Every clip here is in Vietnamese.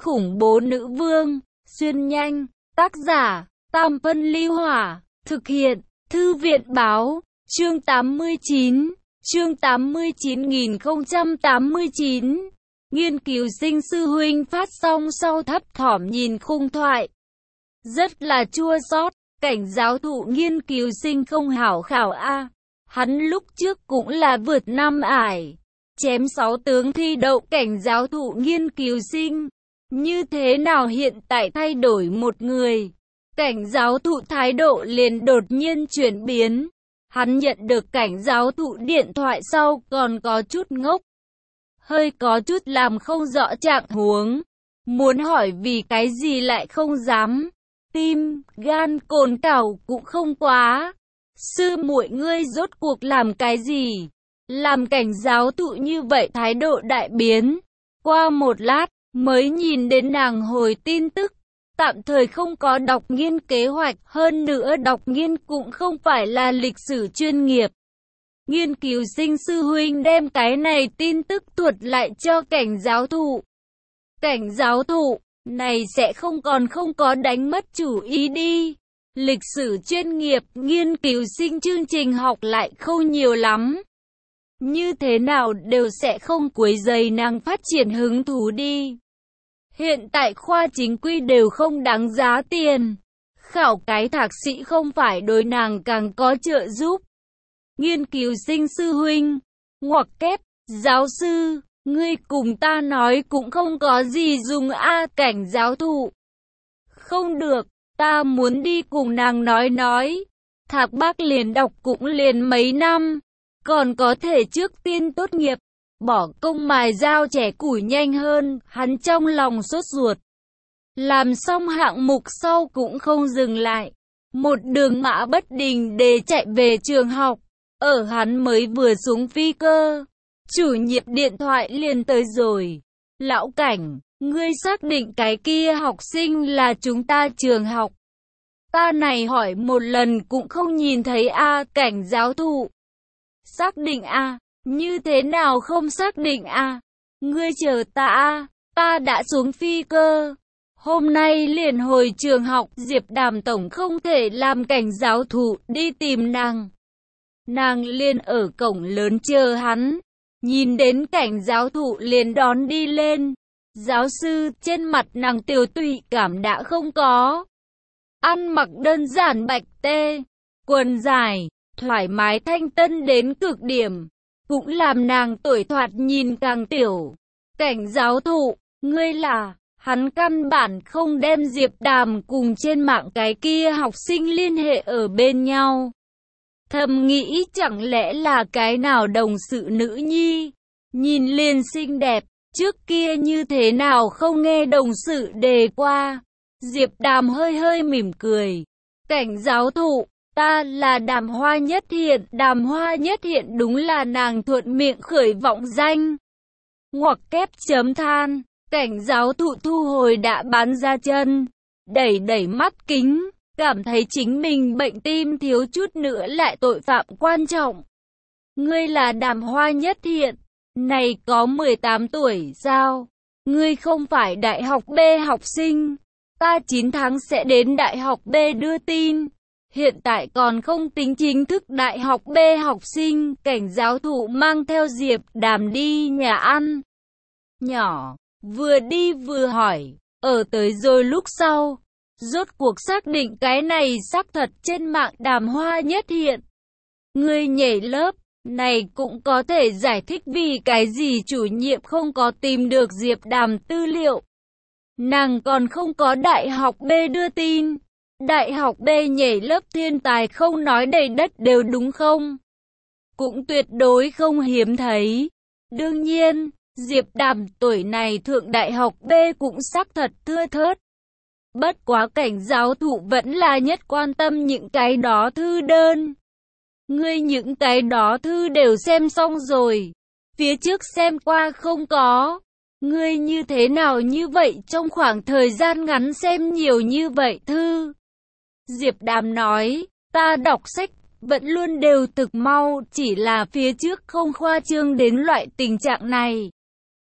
khủng bố nữ vương, xuyên nhanh, tác giả, Tam Phân Ly Hỏa, thực hiện, Thư viện Báo, chương 89, chương 89.089, nghiên cứu sinh sư huynh phát xong sau thấp thỏm nhìn khung thoại. Rất là chua xót, cảnh giáo thụ nghiên cứu sinh không hảo khảo a. Hắn lúc trước cũng là vượt năm ải, chém 6 tướng thi đậu cảnh giáo thụ nghiên cứu sinh. Như thế nào hiện tại thay đổi một người, cảnh giáo thụ thái độ liền đột nhiên chuyển biến. Hắn nhận được cảnh giáo thụ điện thoại sau còn có chút ngốc, hơi có chút làm không rõ trạng huống, muốn hỏi vì cái gì lại không dám. Tim, gan cồn cào cũng không quá. Sư muội ngươi rốt cuộc làm cái gì? Làm cảnh giáo thụ như vậy thái độ đại biến. Qua một lát, mới nhìn đến nàng hồi tin tức. Tạm thời không có đọc nghiên kế hoạch, hơn nữa đọc nghiên cũng không phải là lịch sử chuyên nghiệp. Nghiên cứu sinh sư huynh đem cái này tin tức thuật lại cho cảnh giáo thụ. Cảnh giáo thụ này sẽ không có đánh mất chủ ý đi. Lịch sử chuyên nghiệp, nghiên cứu sinh chương trình học lại không nhiều lắm. Như thế nào đều sẽ không quấy rầy nàng phát triển hứng thú đi. Hiện tại khoa chính quy đều không đáng giá tiền. Khảo cái thạc sĩ không phải đối nàng càng có trợ giúp. Nghiên cứu sinh sư huynh, ngoặc kép, giáo sư, ngươi cùng ta nói cũng không có gì dùng a. Cảnh giáo thụ. Không được, ta muốn đi cùng nàng nói. Thạc bác liền đọc cũng liền mấy năm, còn có thể trước tiên tốt nghiệp. Bỏ công mài dao trẻ củi nhanh hơn, hắn trong lòng sốt ruột. Làm xong hạng mục sau cũng không dừng lại. Một đường mã bất đình để chạy về trường học. Ở hắn mới vừa xuống phi cơ, chủ nhiệm điện thoại liền tới rồi. Lão Cảnh, ngươi xác định cái kia học sinh là chúng ta trường học? Ta này hỏi một lần cũng không nhìn thấy a. Cảnh giáo thụ. Xác định a? Như thế nào không xác định a? Ngươi chờ ta a, ta đã xuống phi cơ. Hôm nay liền hồi trường học, Diệp Đàm tổng không thể làm cảnh giáo thụ đi tìm nàng. Nàng liền ở cổng lớn chờ hắn. Nhìn đến cảnh giáo thụ liền đón đi lên. Giáo sư, trên mặt nàng tiểu tụy cảm đã không có. Ăn mặc đơn giản bạch tê, quần dài, thoải mái thanh tân đến cực điểm. Cũng làm nàng tuổi thoạt nhìn càng tiểu. Cảnh giáo thụ, ngươi là... Hắn căn bản không đem Diệp Đàm cùng trên mạng cái kia học sinh liên hệ ở bên nhau. Thầm nghĩ chẳng lẽ là cái nào đồng sự nữ nhi. Nhìn liền xinh đẹp, trước kia như thế nào không nghe đồng sự đề qua. Diệp Đàm hơi hơi mỉm cười. Cảnh giáo thụ, ta là Đàm Hoa Nhất Hiện. Đàm Hoa Nhất Hiện đúng là nàng thuận miệng khởi vọng danh. Ngoặc kép chấm than. Cảnh giáo thụ thu hồi đã bán ra chân, đẩy mắt kính, cảm thấy chính mình bệnh tim thiếu chút nữa lại tội phạm quan trọng. Ngươi là Đàm Hoa Nhất Hiện, này có 18 tuổi sao? Ngươi không phải đại học B học sinh, ta 9 tháng sẽ đến đại học B đưa tin. Hiện tại còn không tính chính thức đại học B học sinh. Cảnh giáo thụ mang theo Diệp Đàm đi nhà ăn nhỏ. Vừa đi vừa hỏi, ở tới rồi lúc sau, rốt cuộc xác định cái này xác thật trên mạng Đàm Hoa Nhất Hiện. Ngươi nhảy lớp, này cũng có thể giải thích vì cái gì chủ nhiệm không có tìm được Diệp Đàm tư liệu. Nàng còn không có đại học B đưa tin, đại học B nhảy lớp thiên tài không nói đầy đất đều đúng không? Cũng tuyệt đối không hiếm thấy. Đương nhiên, Diệp Đàm tuổi này thượng đại học B cũng xác thật thưa thớt. Bất quá cảnh giáo thụ vẫn là nhất quan tâm những cái đó thư đơn. Ngươi những cái đó thư đều xem xong rồi. Phía trước xem qua không có. Ngươi như thế nào như vậy trong khoảng thời gian ngắn xem nhiều như vậy thư? Diệp Đàm nói, ta đọc sách vẫn luôn đều thực mau, chỉ là phía trước không khoa trương đến loại tình trạng này.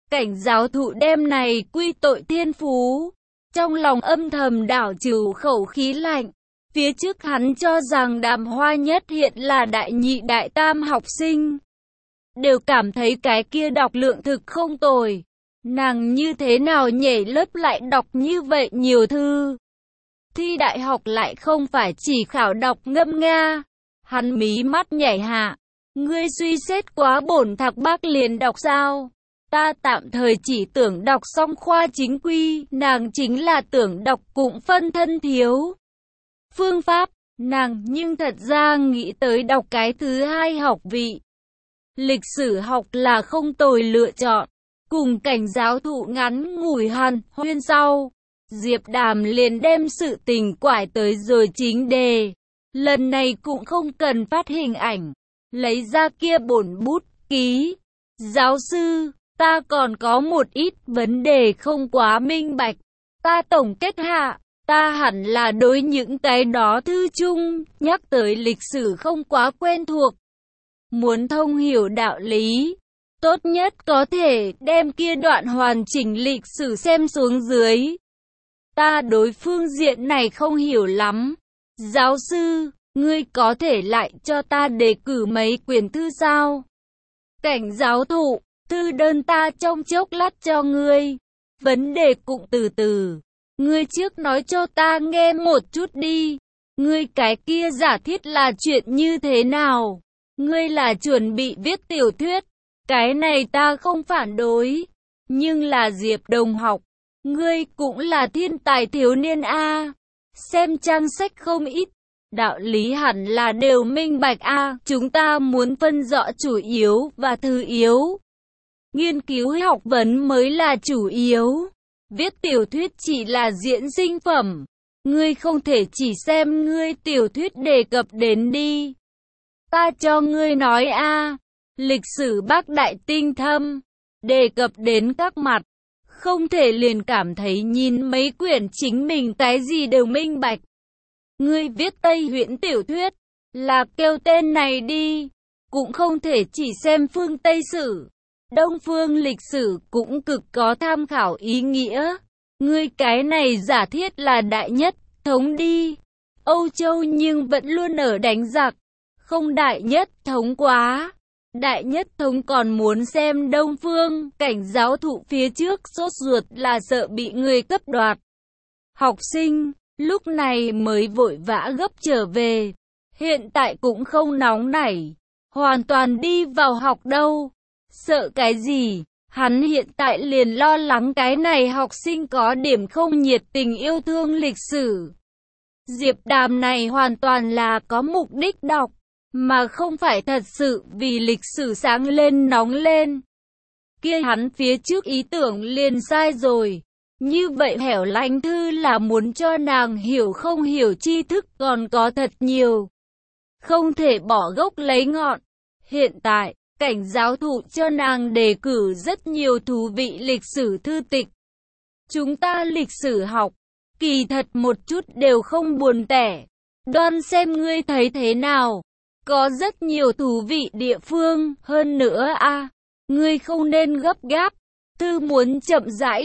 Cảnh giáo thụ đem này quy tội thiên phú. Trong lòng âm thầm đảo trừ khẩu khí lạnh. Phía trước hắn cho rằng Đàm Hoa Nhất hiện là đại nhị đại tam học sinh. Đều cảm thấy cái kia đọc lượng thực không tồi. Nàng như thế nào nhảy lớp lại đọc như vậy nhiều thư. Thi đại học lại không phải chỉ khảo đọc ngâm nga. Hắn mí mắt nhảy hạ. Ngươi suy xét quá bổn thạc bác liền đọc sao? Ta tạm thời chỉ tưởng đọc xong khoa chính quy, nàng chính là tưởng đọc cụm phân thân thiếu. Phương pháp, nàng nhưng thật ra nghĩ tới đọc cái thứ hai học vị. Lịch sử học là không tồi lựa chọn. Cùng cảnh giáo thụ ngắn ngủi hàn huyên sau, Diệp Đàm liền đem sự tình quải tới rồi chính đề. Lần này cũng không cần phát hình ảnh, lấy ra kia bổn bút ký. Giáo sư, ta còn có một ít vấn đề không quá minh bạch. Ta tổng kết hạ, ta hẳn là đối những cái đó thư chung, nhắc tới lịch sử không quá quen thuộc. Muốn thông hiểu đạo lý, tốt nhất có thể đem kia đoạn hoàn chỉnh lịch sử xem xuống dưới. Ta đối phương diện này không hiểu lắm. Giáo sư, ngươi có thể lại cho ta đề cử mấy quyển thư sao? Cảnh giáo thụ, thư đơn ta trong chốc lát cho ngươi. Vấn đề cũng từ từ. Ngươi trước nói cho ta nghe một chút đi. Ngươi cái kia giả thiết là chuyện như thế nào? Ngươi là chuẩn bị viết tiểu thuyết. Cái này ta không phản đối. Nhưng là Diệp đồng học. Ngươi cũng là thiên tài thiếu niên a. Xem trang sách không ít. Đạo lý hẳn là đều minh bạch a. Chúng ta muốn phân rõ chủ yếu và thứ yếu. Nghiên cứu học vấn mới là chủ yếu. Viết tiểu thuyết chỉ là diễn sinh phẩm. Ngươi không thể chỉ xem ngươi tiểu thuyết đề cập đến đi. Ta cho ngươi nói a, lịch sử Bắc Đại tinh thâm, đề cập đến các mặt. Không thể liền cảm thấy nhìn mấy quyển chính mình cái gì đều minh bạch. Ngươi viết Tây Huyễn tiểu thuyết, là kêu tên này đi. Cũng không thể chỉ xem phương Tây sử. Đông phương lịch sử cũng cực có tham khảo ý nghĩa. Ngươi cái này giả thiết là đại nhất thống đi. Âu Châu nhưng vẫn luôn ở đánh giặc. Không đại nhất thống quá. Đại nhất thống còn muốn xem Đông phương. Cảnh giáo thụ phía trước sốt ruột là sợ bị người cấp đoạt. Học sinh lúc này mới vội vã gấp trở về. Hiện tại cũng không nóng nảy. Hoàn toàn đi vào học đâu. Sợ cái gì? Hắn hiện tại liền lo lắng cái này học sinh có điểm không nhiệt tình yêu thương lịch sử. Diệp Đàm này hoàn toàn là có mục đích đọc, mà không phải thật sự vì lịch sử sáng lên nóng lên. Kia hắn phía trước ý tưởng liền sai rồi. Như vậy hẻo lánh thư là muốn cho nàng hiểu không hiểu tri thức còn có thật nhiều. Không thể bỏ gốc lấy ngọn. Hiện tại, cảnh giáo thụ cho nàng đề cử rất nhiều thú vị lịch sử thư tịch. Chúng ta lịch sử học, kỳ thật một chút đều không buồn tẻ. Đoan xem ngươi thấy thế nào. Có rất nhiều thú vị địa phương, hơn nữa ngươi không nên gấp gáp. Thư muốn chậm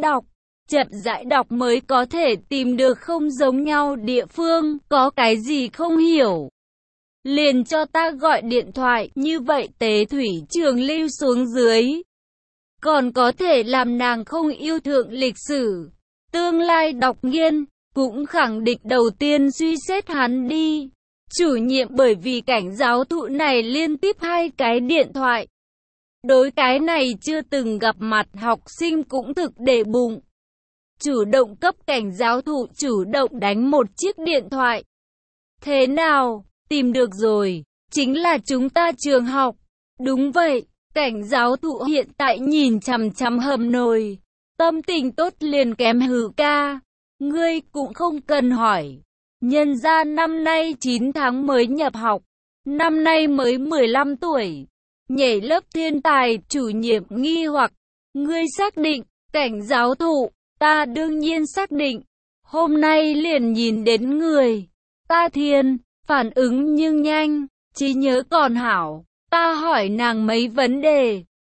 rãi đọc mới có thể tìm được không giống nhau địa phương, có cái gì không hiểu. Liền cho ta gọi điện thoại, như vậy Tế Thủy Trường lưu xuống dưới. Còn có thể làm nàng không yêu thượng lịch sử. Tương lai đọc nghiên, cũng khẳng định đầu tiên suy xét hắn đi. Chủ nhiệm bởi vì cảnh giáo thụ này liên tiếp 2 cái điện thoại. Đối cái này chưa từng gặp mặt học sinh cũng thực để bụng. Chủ động cấp cảnh giáo thụ chủ động đánh một chiếc điện thoại. Thế nào? Tìm được rồi, chính là chúng ta trường học. Đúng vậy, cảnh giáo thụ hiện tại nhìn chằm chằm hầm nồi. Tâm tình tốt liền kém hừ ca. Ngươi cũng không cần hỏi. Nhân ra năm nay 9 tháng mới nhập học. Năm nay mới 15 tuổi. Nhảy lớp thiên tài, chủ nhiệm nghi hoặc. Ngươi xác định, cảnh giáo thụ, ta đương nhiên xác định. Hôm nay liền nhìn đến người. Ta thiên. Phản ứng nhưng nhanh, trí nhớ còn hảo. Ta hỏi nàng mấy vấn đề.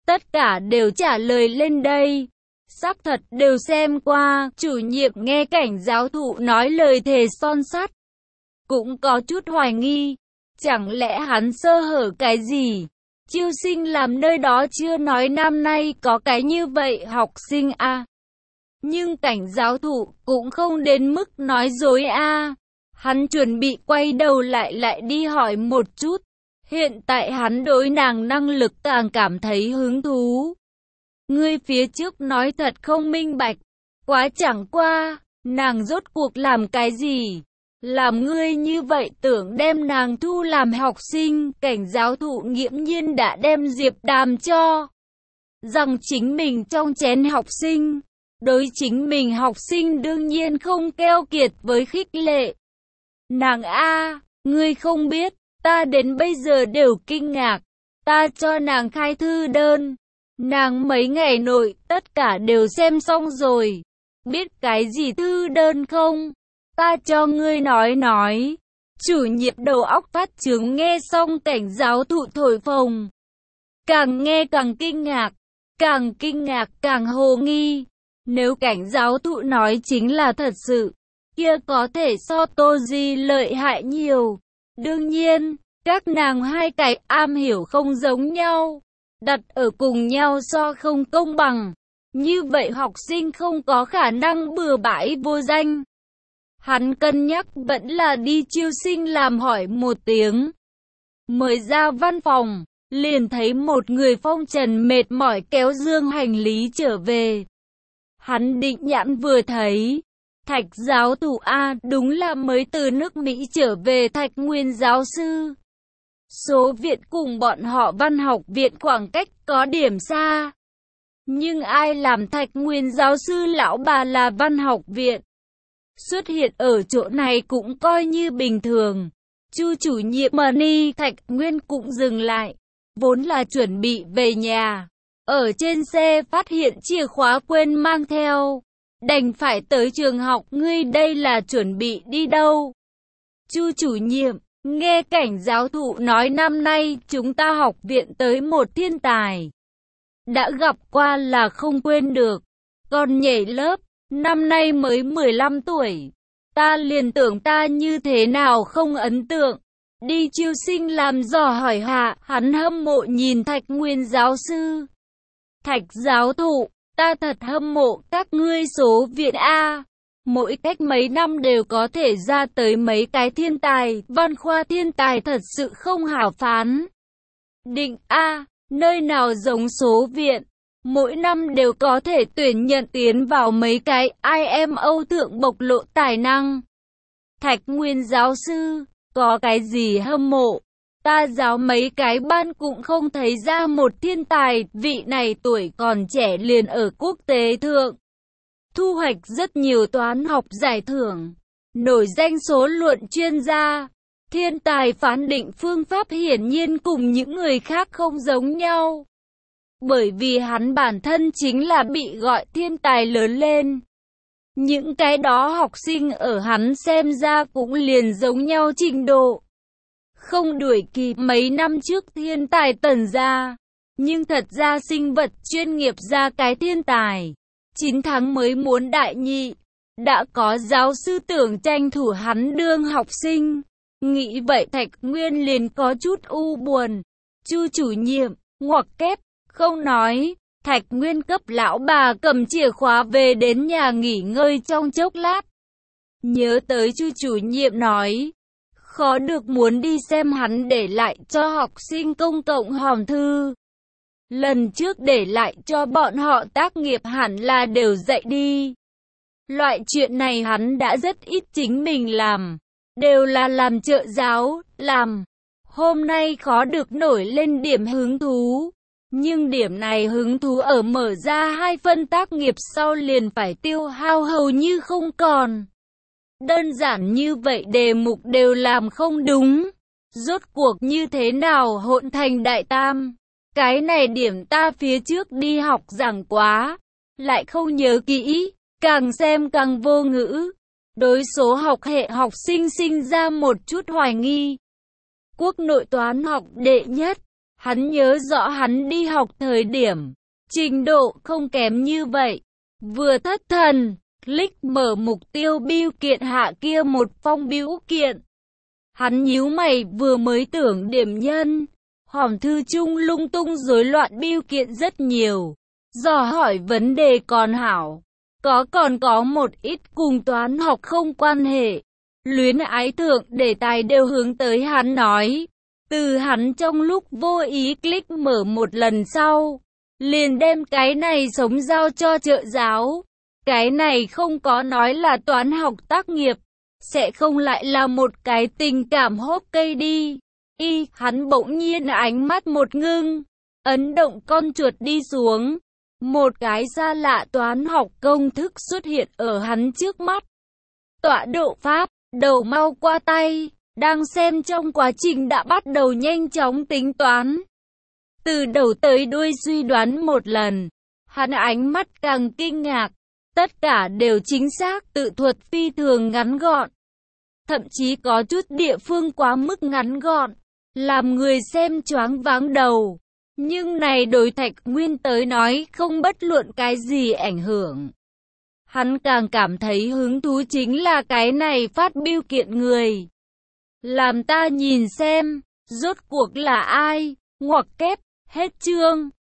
tất cả đều trả lời lên đây. Xác thật đều xem qua, chủ nhiệm nghe cảnh giáo thụ nói lời thề son sắt. Cũng có chút hoài nghi, chẳng lẽ hắn sơ hở cái gì? Chiêu sinh làm nơi đó chưa nói năm nay có cái như vậy học sinh a. Nhưng cảnh giáo thụ cũng không đến mức nói dối a. Hắn chuẩn bị quay đầu lại đi hỏi một chút. Hiện tại hắn đối nàng năng lực càng cảm thấy hứng thú. Ngươi phía trước nói thật không minh bạch. Quá chẳng qua, nàng rốt cuộc làm cái gì? Làm ngươi như vậy tưởng đem nàng thu làm học sinh, cảnh giáo thụ nghiễm nhiên đã đem Diệp Đàm cho rằng chính mình trong chén học sinh. Đối chính mình học sinh đương nhiên không keo kiệt với khích lệ. Nàng a, ngươi không biết, ta đến bây giờ đều kinh ngạc. Ta cho nàng khai thư đơn. Nàng mấy ngày nội, tất cả đều xem xong rồi. Biết cái gì thư đơn không? Ta cho ngươi nói. Chủ nhiệm đầu óc phát trướng nghe xong cảnh giáo thụ thổi phồng. Càng nghe càng kinh ngạc càng hồ nghi. Nếu cảnh giáo thụ nói chính là thật sự, kia có thể so Tô Di lợi hại nhiều. Đương nhiên, các nàng hai cái am hiểu không giống nhau, đặt ở cùng nhau so không công bằng. Như vậy học sinh không có khả năng bừa bãi vô danh. Hắn cân nhắc vẫn là đi chiêu sinh làm hỏi một tiếng. Mới ra văn phòng, liền thấy một người phong trần mệt mỏi kéo dương hành lý trở về. Hắn định nhãn vừa thấy, Thạch giáo thụ A đúng là mới từ nước Mỹ trở về Thạch Nguyên giáo sư. Số viện cùng bọn họ văn học viện khoảng cách có điểm xa. Nhưng ai làm Thạch Nguyên giáo sư lão bà là văn học viện? Xuất hiện ở chỗ này cũng coi như bình thường. Chu chủ nhiệm Mani Thạch Nguyên cũng dừng lại. Vốn là chuẩn bị về nhà. Ở trên xe phát hiện chìa khóa quên mang theo. Đành phải tới trường học. Ngươi đây là chuẩn bị đi đâu? Chu chủ nhiệm, nghe cảnh giáo thụ nói năm nay chúng ta học viện tới một thiên tài. Đã gặp qua là không quên được. Còn nhảy lớp, năm nay mới 15 tuổi. Ta liền tưởng ta như thế nào không ấn tượng. Đi chiêu sinh làm dò hỏi hạ, hắn hâm mộ nhìn Thạch Nguyên giáo sư. Thạch giáo thụ, ta thật hâm mộ các ngươi số viện A. Mỗi cách mấy năm đều có thể ra tới mấy cái thiên tài, văn khoa thiên tài thật sự không hảo phán. Định A, nơi nào giống số viện, mỗi năm đều có thể tuyển nhận tiến vào mấy cái IMO thượng bộc lộ tài năng. Thạch Nguyên giáo sư, có cái gì hâm mộ? Ta giáo mấy cái ban cũng không thấy ra một thiên tài, vị này tuổi còn trẻ liền ở quốc tế thượng. Thu hoạch rất nhiều toán học giải thưởng, nổi danh số luận chuyên gia. Thiên tài phán định phương pháp hiển nhiên cùng những người khác không giống nhau. Bởi vì hắn bản thân chính là bị gọi thiên tài lớn lên. Những cái đó học sinh ở hắn xem ra cũng liền giống nhau trình độ. Không đuổi kịp mấy năm trước thiên tài Tần gia. Nhưng thật ra sinh vật chuyên nghiệp ra cái thiên tài. 9 tháng mới muốn đại nhị. Đã có giáo sư tưởng tranh thủ hắn đương học sinh. Nghĩ vậy Thạch Nguyên liền có chút u buồn. Chu chủ nhiệm, ngoặc kép, không nói. Thạch Nguyên cấp lão bà cầm chìa khóa về đến nhà nghỉ ngơi trong chốc lát. Nhớ tới Chu chủ nhiệm nói, khó được muốn đi xem hắn để lại cho học sinh công cộng hòm thư. Lần trước để lại cho bọn họ tác nghiệp hẳn là đều dạy đi. Loại chuyện này hắn đã rất ít chính mình làm, đều là làm trợ giáo, làm. Hôm nay khó được nổi lên điểm hứng thú. Nhưng điểm này hứng thú ở mở ra 2 phân tác nghiệp sau liền phải tiêu hao hầu như không còn. Đơn giản như vậy đề mục đều làm không đúng. Rốt cuộc như thế nào hỗn thành đại tam? Cái này điểm ta phía trước đi học giảng quá, lại không nhớ kỹ, càng xem càng vô ngữ. Đối số học hệ học sinh sinh ra một chút hoài nghi. Quốc nội toán học đệ nhất, Hắn nhớ rõ hắn đi học thời điểm, trình độ không kém như vậy. Vừa thất thần, click mở mục tiêu bưu kiện hạ kia một phong bưu kiện. Hắn nhíu mày vừa mới tưởng điểm nhân. Hòm thư chung lung tung rối loạn bưu kiện rất nhiều. Dò hỏi vấn đề còn hảo. Còn có một ít cùng toán học không quan hệ. Luyến ái thượng đề tài đều hướng tới hắn nói. Từ hắn trong lúc vô ý click mở một lần sau, liền đem cái này sống giao cho trợ giáo. Cái này không có nói là toán học tác nghiệp, sẽ không lại là một cái tình cảm hốt cây đi. Hắn bỗng nhiên ánh mắt một ngưng, ấn động con chuột đi xuống. Một cái xa lạ toán học công thức xuất hiện ở hắn trước mắt. Tọa độ pháp, đầu mau qua tay, đang xem trong quá trình đã bắt đầu nhanh chóng tính toán. Từ đầu tới đuôi suy đoán một lần, hắn ánh mắt càng kinh ngạc. Tất cả đều chính xác, tự thuật phi thường ngắn gọn. Thậm chí có chút địa phương quá mức ngắn gọn, làm người xem choáng váng đầu. Nhưng này đối Thạch Nguyên tới nói không bất luận cái gì ảnh hưởng. Hắn càng cảm thấy hứng thú chính là cái này phát bưu kiện người. Làm ta nhìn xem, rốt cuộc là ai, ngoặc kép, hết chương.